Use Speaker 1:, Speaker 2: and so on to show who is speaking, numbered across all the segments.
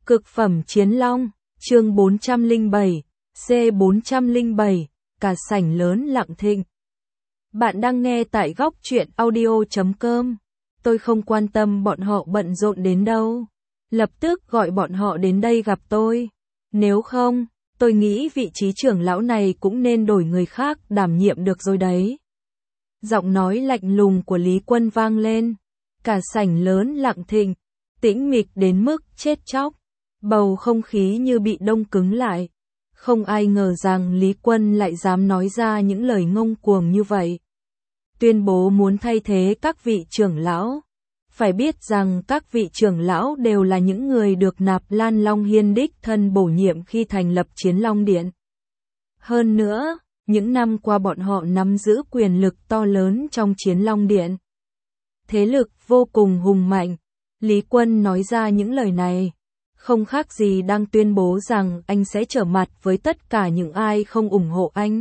Speaker 1: Cực phẩm chiến long, chương 407, C407, cả sảnh lớn lặng thinh. Bạn đang nghe tại góc truyện audio.com. Tôi không quan tâm bọn họ bận rộn đến đâu. Lập tức gọi bọn họ đến đây gặp tôi. Nếu không, tôi nghĩ vị trí trưởng lão này cũng nên đổi người khác đảm nhiệm được rồi đấy. Giọng nói lạnh lùng của Lý Quân vang lên. Cả sảnh lớn lặng thinh, tĩnh mịch đến mức chết chóc. Bầu không khí như bị đông cứng lại. Không ai ngờ rằng Lý Quân lại dám nói ra những lời ngông cuồng như vậy. Tuyên bố muốn thay thế các vị trưởng lão. Phải biết rằng các vị trưởng lão đều là những người được Nạp Lan Long Hiên đích thân bổ nhiệm khi thành lập Chiến Long Điện. Hơn nữa, những năm qua bọn họ nắm giữ quyền lực to lớn trong Chiến Long Điện. Thế lực vô cùng hùng mạnh. Lý Quân nói ra những lời này, không khác gì đang tuyên bố rằng anh sẽ trở mặt với tất cả những ai không ủng hộ anh.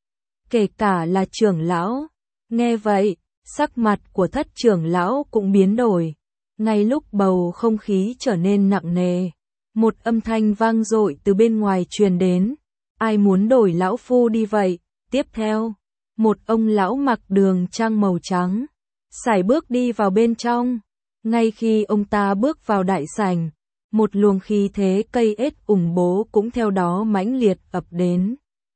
Speaker 1: Kể cả là trưởng lão. Nghe vậy, sắc mặt của Thất trưởng lão cũng biến đổi. Ngay lúc bầu không khí trở nên nặng nề, một âm thanh vang dội từ bên ngoài truyền đến. Ai muốn đổi lão phu đi vậy? Tiếp theo, một ông lão mặc đường trang màu trắng, sải bước đi vào bên trong. Ngay khi ông ta bước vào đại sảnh, một luồng khí thế cây ết ủng bố cũng theo đó mãnh liệt ập đến.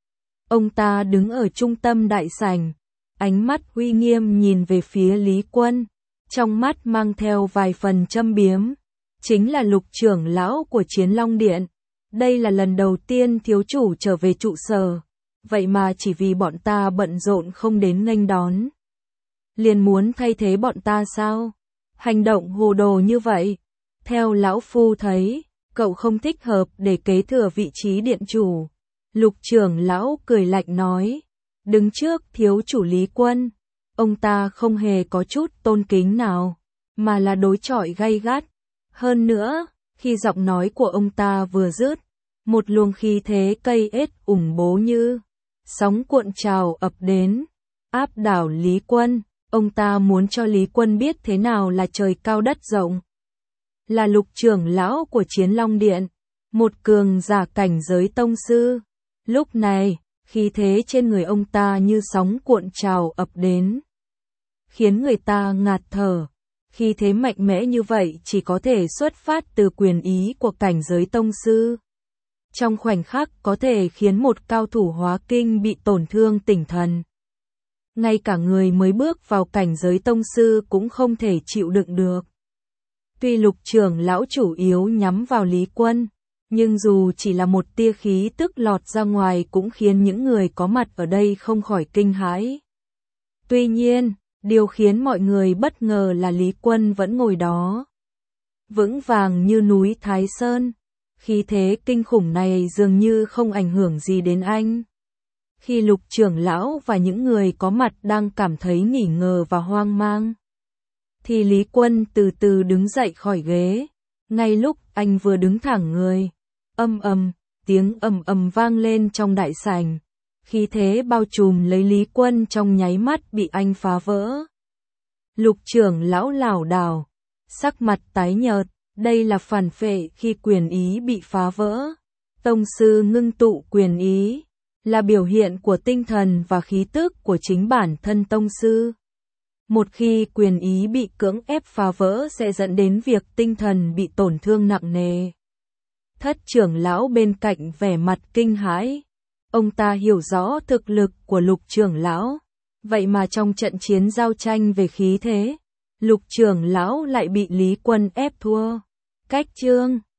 Speaker 1: Ông ta đứng ở trung tâm đại sảnh, ánh mắt uy nghiêm nhìn về phía Lý Quân, trong mắt mang theo vài phần châm biếm. Chính là Lục trưởng lão của Chiến Long Điện. Đây là lần đầu tiên thiếu chủ trở về trụ sở, vậy mà chỉ vì bọn ta bận rộn không đến nghênh đón. Liền muốn thay thế bọn ta sao? Hành động hồ đồ như vậy. Theo lão phu thấy, cậu không thích hợp để kế thừa vị trí điện chủ. Lục trưởng lão cười lạnh nói. Đứng trước thiếu chủ Lý Quân, ông ta không hề có chút tôn kính nào, mà là đối chọi gay gắt. Hơn nữa, khi giọng nói của ông ta vừa dứt, một luồng khí thế cây ết ủng bố như sóng cuộn trào ập đến, áp đảo Lý Quân. Ông ta muốn cho Lý Quân biết thế nào là trời cao đất rộng. Là lục trưởng lão của Chiến Long Điện, một cường giả cảnh giới tông sư. Lúc này, khí thế trên người ông ta như sóng cuộn trào ập đến, khiến người ta ngạt thở. Khí thế mạnh mẽ như vậy chỉ có thể xuất phát từ quyền ý của cảnh giới tông sư. Trong khoảnh khắc có thể khiến một cao thủ hóa kinh bị tổn thương tỉnh thần. Ngay cả người mới bước vào cảnh giới tông sư cũng không thể chịu đựng được. Tuy lục trưởng lão chủ yếu nhắm vào Lý Quân, nhưng dù chỉ là một tia khí tức lọt ra ngoài cũng khiến những người có mặt ở đây không khỏi kinh hãi. Tuy nhiên, điều khiến mọi người bất ngờ là Lý Quân vẫn ngồi đó, vững vàng như núi Thái Sơn. Khí thế kinh khủng này dường như không ảnh hưởng gì đến anh. Khi lục trưởng lão và những người có mặt đang cảm thấy nghỉ ngờ và hoang mang, thì Lý Quân từ từ đứng dậy khỏi ghế. Ngay lúc anh vừa đứng thẳng người, tiếng ầm vang lên trong đại sảnh. Khí thế bao trùm lấy Lý Quân trong nháy mắt bị anh phá vỡ. Lục trưởng lão lảo đảo, sắc mặt tái nhợt. Đây là phản phệ khi quyền ý bị phá vỡ. Tông sư ngưng tụ quyền ý là biểu hiện của tinh thần và khí tức của chính bản thân tông sư. Một khi quyền ý bị cưỡng ép phá vỡ sẽ dẫn đến việc tinh thần bị tổn thương nặng nề. Thất trưởng lão bên cạnh vẻ mặt kinh hãi. Ông ta hiểu rõ thực lực của lục trưởng lão. Vậy mà trong trận chiến giao tranh về khí thế, lục trưởng lão lại bị Lý Quân ép thua. Cách chương